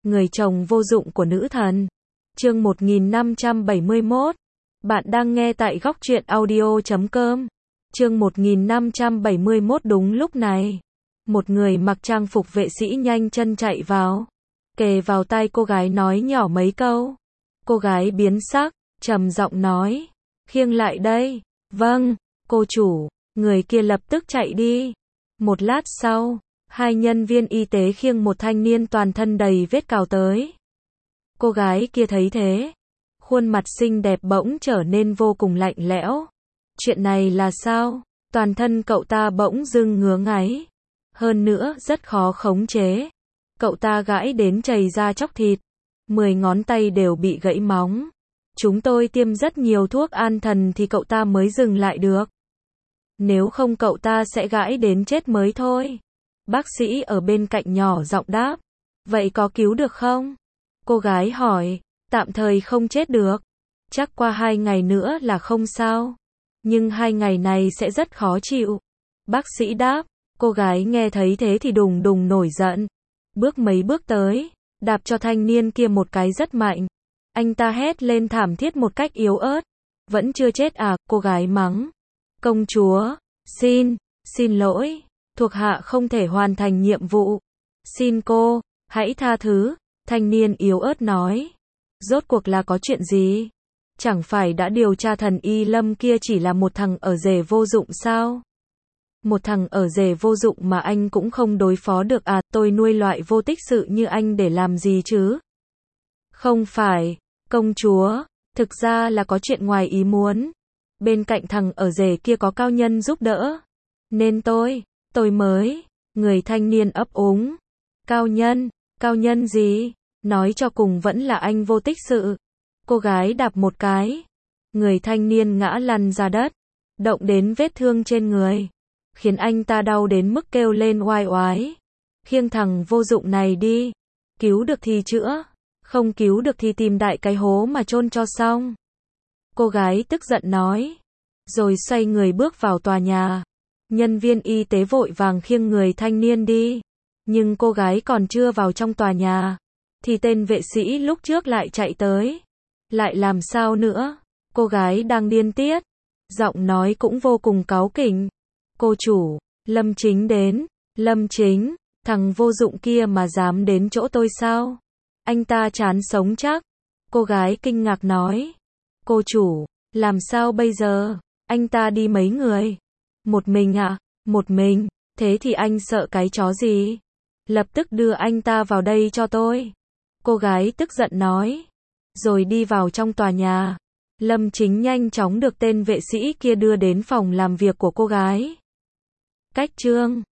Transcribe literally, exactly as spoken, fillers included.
người chồng vô dụng của nữ thần. Chương một nghìn năm trăm bảy mươi mốt. Bạn đang nghe tại góc truyện audio chấm com. Chương một nghìn năm trăm bảy mươi mốt. Đúng lúc này, một người mặc trang phục vệ sĩ nhanh chân chạy vào, kề vào tai cô gái nói nhỏ mấy câu. Cô gái biến sắc, trầm giọng nói, khiêng lại đây. Vâng, cô chủ. Người kia lập tức chạy đi. Một lát sau, hai nhân viên y tế khiêng một thanh niên toàn thân đầy vết cào tới. Cô gái kia thấy thế, khuôn mặt xinh đẹp bỗng trở nên vô cùng lạnh lẽo. Chuyện này là sao? Toàn thân cậu ta bỗng dưng ngứa ngáy. Hơn nữa, rất khó khống chế. Cậu ta gãi đến chảy ra chóc thịt. Mười ngón tay đều bị gãy móng. Chúng tôi tiêm rất nhiều thuốc an thần thì cậu ta mới dừng lại được. Nếu không cậu ta sẽ gãi đến chết mới thôi. Bác sĩ ở bên cạnh nhỏ giọng đáp. Vậy có cứu được không? Cô gái hỏi. Tạm thời không chết được. Chắc qua hai ngày nữa là không sao. Nhưng hai ngày này sẽ rất khó chịu. Bác sĩ đáp. Cô gái nghe thấy thế thì đùng đùng nổi giận. Bước mấy bước tới, đạp cho thanh niên kia một cái rất mạnh. Anh ta hét lên thảm thiết một cách yếu ớt. Vẫn chưa chết à? Cô gái mắng. Công chúa, xin, xin lỗi, thuộc hạ không thể hoàn thành nhiệm vụ. Xin cô, hãy tha thứ, thanh niên yếu ớt nói. Rốt cuộc là có chuyện gì? Chẳng phải đã điều tra thần y Lâm kia chỉ là một thằng ở rể vô dụng sao? Một thằng ở rể vô dụng mà anh cũng không đối phó được à? Tôi nuôi loại vô tích sự như anh để làm gì chứ? Không phải, công chúa, thực ra là có chuyện ngoài ý muốn. Bên cạnh thằng ở rể kia có cao nhân giúp đỡ. Nên tôi, tôi mới, người thanh niên ấp úng. Cao nhân, cao nhân gì? Nói cho cùng vẫn là anh vô tích sự. Cô gái đạp một cái. Người thanh niên ngã lăn ra đất. Động đến vết thương trên người. Khiến anh ta đau đến mức kêu lên oai oái. Khiêng thằng vô dụng này đi. Cứu được thì chữa. Không cứu được thì tìm đại cái hố mà chôn cho xong. Cô gái tức giận nói. Rồi xoay người bước vào tòa nhà. Nhân viên y tế vội vàng khiêng người thanh niên đi. Nhưng cô gái còn chưa vào trong tòa nhà. Thì tên vệ sĩ lúc trước lại chạy tới. Lại làm sao nữa? Cô gái đang điên tiết. Giọng nói cũng vô cùng cáu kỉnh. Cô chủ, Lâm Chính đến. Lâm Chính, thằng vô dụng kia mà dám đến chỗ tôi sao? Anh ta chán sống chắc. Cô gái kinh ngạc nói. Cô chủ, làm sao bây giờ? Anh ta đi mấy người? Một mình ạ? Một mình, thế thì anh sợ cái chó gì? Lập tức đưa anh ta vào đây cho tôi. Cô gái tức giận nói. Rồi đi vào trong tòa nhà. Lâm Chính nhanh chóng được tên vệ sĩ kia đưa đến phòng làm việc của cô gái. Cách chương